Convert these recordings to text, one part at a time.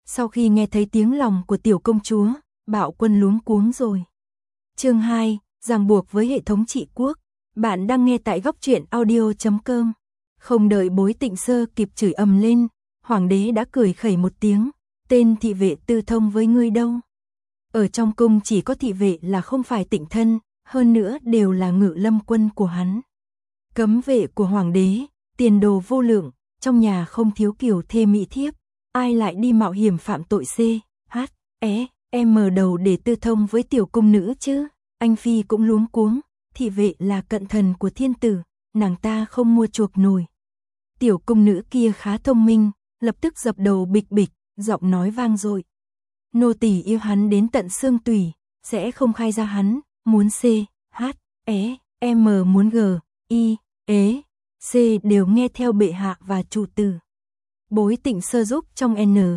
Sau khi nghe thấy tiếng lòng của tiểu công chúa, Bạo Quân luống cuống rồi. Chương 2, ràng buộc với hệ thống trị quốc. Bạn đang nghe tại góc truyện audio.com. Không đợi Bối Tịnh Sơ kịp chửi ầm lên, hoàng đế đã cười khẩy một tiếng, tên thị vệ tư thông với ngươi đâu. Ở trong cung chỉ có thị vệ là không phải Tịnh thân, hơn nữa đều là Ngự Lâm quân của hắn. Cấm vệ của hoàng đế, tiền đồ vô lượng, trong nhà không thiếu kiều thê mỹ thiếp, ai lại đi mạo hiểm phạm tội em đầu để tư thông với tiểu cung nữ chứ. Anh phi cũng luống cuống, thị vệ là cận thần của thiên tử, nàng ta không mua chuộc nổi. Tiểu cung nữ kia khá thông minh, lập tức dập đầu bịch bịch, giọng nói vang dội. Nô tỳ yêu hắn đến tận xương tủy, sẽ không khai ra hắn, muốn em muốn C đều nghe theo bệ hạ và chủ tử. Bối Tịnh Sơ giúp trong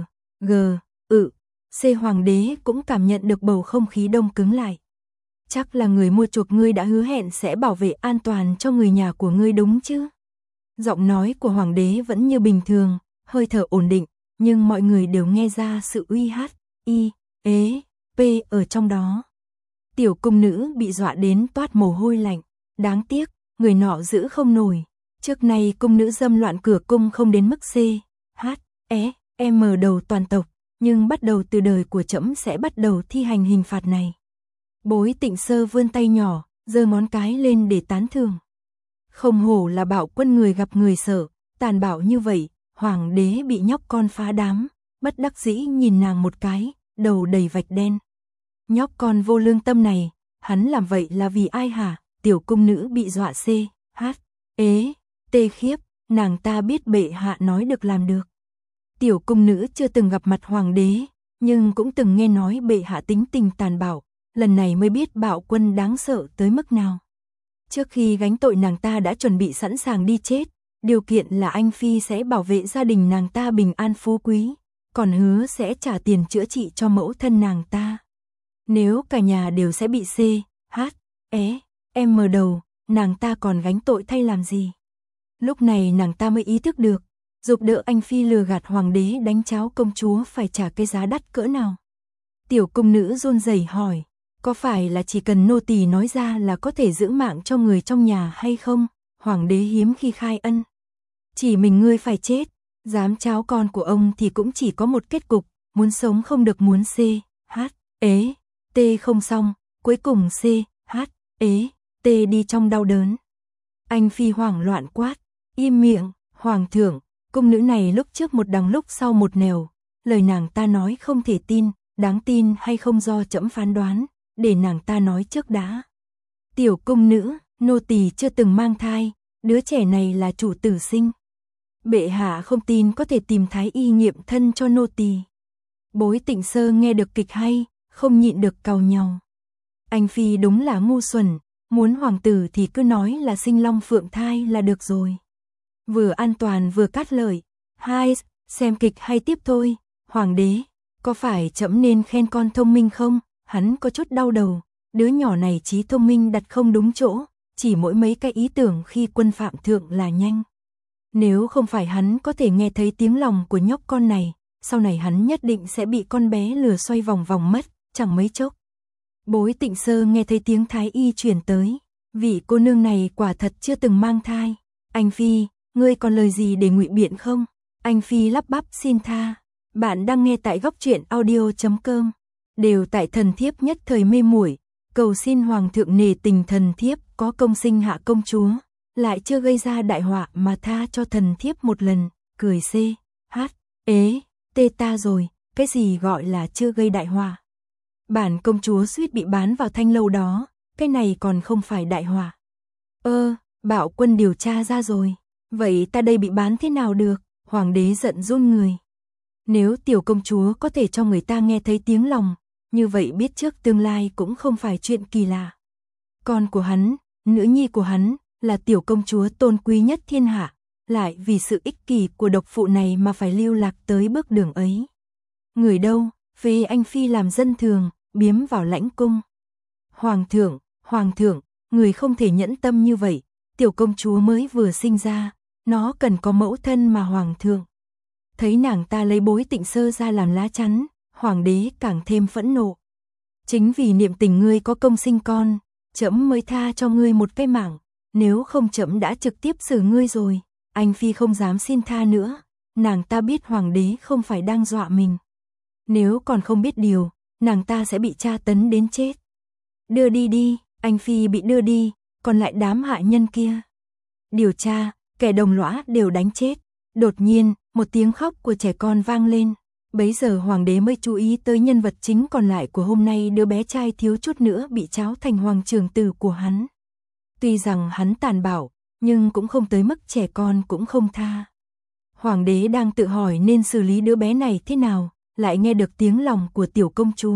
C hoàng đế cũng cảm nhận được bầu không khí đông cứng lại. Chắc là người mua chuộc ngươi đã hứa hẹn sẽ bảo vệ an toàn cho người nhà của ngươi đúng chứ? Giọng nói của hoàng đế vẫn như bình thường, hơi thở ổn định, nhưng mọi người đều nghe ra sự ở trong đó. Tiểu cung nữ bị dọa đến toát mồ hôi lạnh, đáng tiếc, người nọ giữ không nổi. Trước nay cung nữ dâm loạn cửa cung không đến mức em đầu toàn tộc, nhưng bắt đầu từ đời của trẫm sẽ bắt đầu thi hành hình phạt này. Bối Tịnh Sơ vươn tay nhỏ, giơ ngón cái lên để tán thưởng. Không hổ là Bạo Quân người gặp người sợ, tàn bạo như vậy, hoàng đế bị nhóc con phá đám, bất đắc dĩ nhìn nàng một cái, đầu đầy vạch đen. Nhóc con vô lương tâm này, hắn làm vậy là vì ai hả? Tiểu cung nữ bị dọa khiếp, nàng ta biết bệ hạ nói được làm được. Tiểu cung nữ chưa từng gặp mặt hoàng đế, nhưng cũng từng nghe nói bệ hạ tính tình tàn bạo, lần này mới biết Bạo Quân đáng sợ tới mức nào. Trước khi gánh tội nàng ta đã chuẩn bị sẵn sàng đi chết, điều kiện là anh phi sẽ bảo vệ gia đình nàng ta bình an phú quý, còn hứa sẽ trả tiền chữa trị cho mẫu thân nàng ta. Nếu cả nhà đều sẽ bị em đầu, nàng ta còn gánh tội thay làm gì? Lúc này nàng ta mới ý thức được, giúp đỡ anh phi lừa gạt hoàng đế đánh cháo công chúa phải trả cái giá đắt cỡ nào. Tiểu cung nữ run rẩy hỏi, có phải là chỉ cần nô tỳ nói ra là có thể giữ mạng cho người trong nhà hay không? Hoàng đế hiếm khi khai ân. Chỉ mình ngươi phải chết, dám cháo con của ông thì cũng chỉ có một kết cục, muốn sống không được muốn không xong, cuối cùng đi trong đau đớn. Anh phi hoảng loạn quát, im miệng, hoàng thượng. Cung nữ này lúc trước một đằng lúc sau một nẻo, lời nàng ta nói không thể tin, đáng tin hay không do trẫm phán đoán, để nàng ta nói trước đã. Tiểu cung nữ, nô tỳ chưa từng mang thai, đứa trẻ này là chủ tử sinh. Bệ hạ không tin có thể tìm thái y nghiệm thân cho nô tỳ. Bối Tịnh Sơ nghe được kịch hay, không nhịn được càu nhàu. Anh phi đúng là ngu xuẩn, muốn hoàng tử thì cứ nói là sinh long phượng thai là được rồi. Vừa an toàn vừa cát lợi. Xem kịch hay tiếp thôi. Hoàng đế, có phải trẫm nên khen con thông minh không? Hắn có chút đau đầu, đứa nhỏ này trí thông minh đặt không đúng chỗ, chỉ mỗi mấy cái ý tưởng khi quân phạm thượng là nhanh. Nếu không phải hắn có thể nghe thấy tiếng lòng của nhóc con này, sau này hắn nhất định sẽ bị con bé lừa xoay vòng vòng mất, chẳng mấy chốc. Bối Tịnh Sơ nghe thấy tiếng thái y chuyển tới, vị cô nương này quả thật chưa từng mang thai. Anh phi, ngươi còn lời gì để ngụy biện không? Anh phi lắp bắp xin tha. Bạn đang nghe tại góc truyện audio.com. Đều tại thần thiếp nhất thời mê muội, cầu xin hoàng thượng nể tình thần thiếp có công sinh hạ công chúa, lại chưa gây ra đại họa mà tha cho thần thiếp một lần. Cười ta rồi, cái gì gọi là chưa gây đại họa? Bản công chúa suýt bị bán vào thanh lâu đó, cái này còn không phải đại họa. Bạo Quân điều tra ra rồi. Vậy ta đây bị bán thế nào được? Hoàng đế giận run người. Nếu tiểu công chúa có thể cho người ta nghe thấy tiếng lòng, như vậy biết trước tương lai cũng không phải chuyện kỳ lạ. Con của hắn, nữ nhi của hắn, là tiểu công chúa tôn quý nhất thiên hạ, lại vì sự ích kỷ của độc phụ này mà phải lưu lạc tới bước đường ấy. Người đâu, phê anh phi làm dân thường, biếm vào lãnh cung. Hoàng thượng, người không thể nhẫn tâm như vậy, tiểu công chúa mới vừa sinh ra, nó cần có mẫu thân mà hoàng thượng. Thấy nàng ta lấy Bối Tịnh Sơ ra làm lá chắn, hoàng đế càng thêm phẫn nộ. Chính vì niệm tình ngươi có công sinh con, trẫm mới tha cho ngươi một cái mạng, nếu không trẫm đã trực tiếp xử ngươi rồi. Anh phi không dám xin tha nữa, nàng ta biết hoàng đế không phải đang dọa mình. Nếu còn không biết điều, nàng ta sẽ bị tra tấn đến chết. Đưa đi đi, anh phi bị đưa đi, còn lại đám hạ nhân kia. Điều tra, kẻ đồng lõa đều đánh chết. Đột nhiên, một tiếng khóc của trẻ con vang lên. Bấy giờ hoàng đế mới chú ý tới nhân vật chính còn lại của hôm nay, đứa bé trai thiếu chút nữa bị tráo thành hoàng trưởng tử của hắn. Tuy rằng hắn tàn bạo, nhưng cũng không tới mức trẻ con cũng không tha. Hoàng đế đang tự hỏi nên xử lý đứa bé này thế nào, lại nghe được tiếng lòng của tiểu công chúa.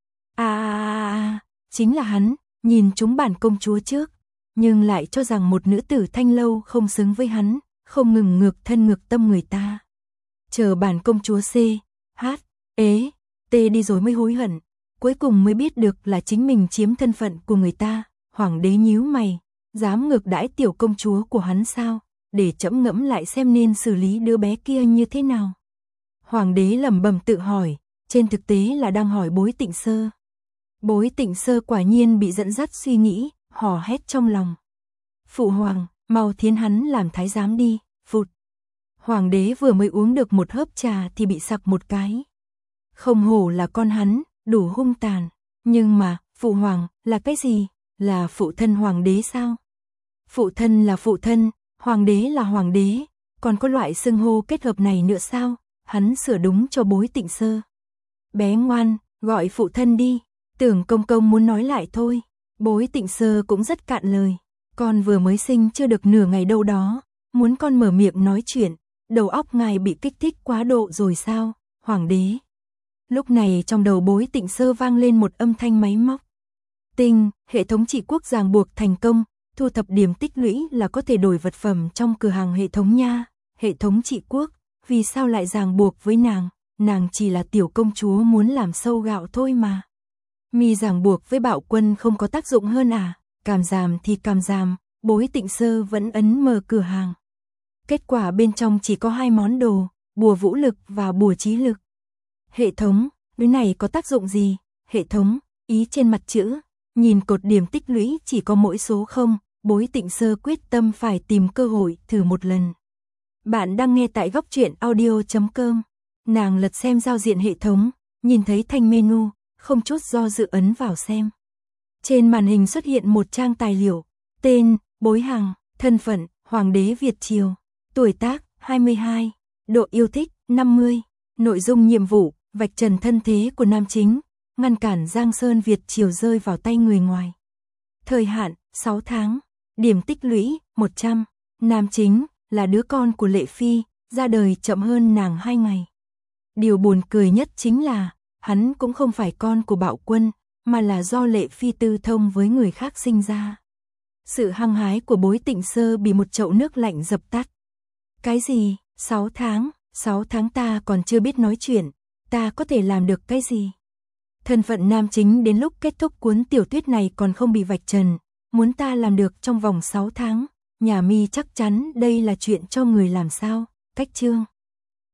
Chính là hắn, nhìn chúng bản công chúa trước, nhưng lại cho rằng một nữ tử thanh lâu không xứng với hắn, không ngừng ngược thân ngược tâm người ta. Chờ bản công chúa C, H, ế, T đi rồi mới hối hận, cuối cùng mới biết được là chính mình chiếm thân phận của người ta. Hoàng đế nhíu mày, dám ngược đãi tiểu công chúa của hắn sao, để trẫm ngẫm lại xem nên xử lý đứa bé kia như thế nào. Hoàng đế lẩm bẩm tự hỏi, trên thực tế là đang hỏi Bối Tịnh Sơ. Bối Tịnh Sơ quả nhiên bị dẫn dắt suy nghĩ, hò hét trong lòng. Phụ hoàng, mau thiến hắn làm thái giám đi, phụt. Hoàng đế vừa mới uống được một hớp trà thì bị sặc một cái. Không hổ là con hắn, đủ hung tàn. Nhưng mà, phụ hoàng, là cái gì? Là phụ thân hoàng đế sao? Phụ thân là phụ thân, hoàng đế là hoàng đế, còn có loại xưng hô kết hợp này nữa sao? Hắn sửa đúng cho Bối Tịnh Sơ. Bé ngoan, gọi phụ thân đi. Tưởng công công muốn nói lại thôi. Bối Tịnh Sơ cũng rất cạn lời. Con vừa mới sinh chưa được nửa ngày đâu đó, muốn con mở miệng nói chuyện, đầu óc ngài bị kích thích quá độ rồi sao, hoàng đế. Lúc này trong đầu Bối Tịnh Sơ vang lên một âm thanh máy móc. Tinh, hệ thống trị quốc ràng buộc thành công, thu thập điểm tích lũy là có thể đổi vật phẩm trong cửa hàng hệ thống nha. Hệ thống trị quốc, vì sao lại ràng buộc với nàng chỉ là tiểu công chúa muốn làm sâu gạo thôi mà. Mi ràng buộc với Bạo Quân không có tác dụng hơn à? Càm giảm thì càm giảm, Bối Tịnh Sơ vẫn ấn mở cửa hàng. Kết quả bên trong chỉ có 2 món đồ, bùa vũ lực và bùa trí lực. Hệ thống, cái này có tác dụng gì? Hệ thống, ý trên mặt chữ, nhìn cột điểm tích lũy chỉ có mỗi số 0, Bối Tịnh Sơ quyết tâm phải tìm cơ hội thử một lần. Bạn đang nghe tại Góc Truyện Audio.com. Nàng lật xem giao diện hệ thống, nhìn thấy thanh menu, không chút do dự ấn vào xem. Trên màn hình xuất hiện một trang tài liệu, tên, Bối Hằng, thân phận, Hoàng đế Việt Triều, tuổi tác, 22, độ yêu thích, 50, nội dung nhiệm vụ, vạch trần thân thế của nam chính, ngăn cản Giang Sơn Việt Triều rơi vào tay người ngoài. Thời hạn, 6 tháng, điểm tích lũy, 100, nam chính, là đứa con của Lệ Phi, ra đời chậm hơn nàng 2 ngày. Điều buồn cười nhất chính là, hắn cũng không phải con của Bạo Quân, mà là do Lệ Phi tư thông với người khác sinh ra. Sự hăng hái của Bối Tịnh Sơ bị một chậu nước lạnh dập tắt. Cái gì? 6 tháng ta còn chưa biết nói chuyện, ta có thể làm được cái gì? Thân phận nam chính đến lúc kết thúc cuốn tiểu thuyết này còn không bị vạch trần, muốn ta làm được trong vòng 6 tháng, nhà Mi chắc chắn đây là chuyện cho người làm sao? Cách chương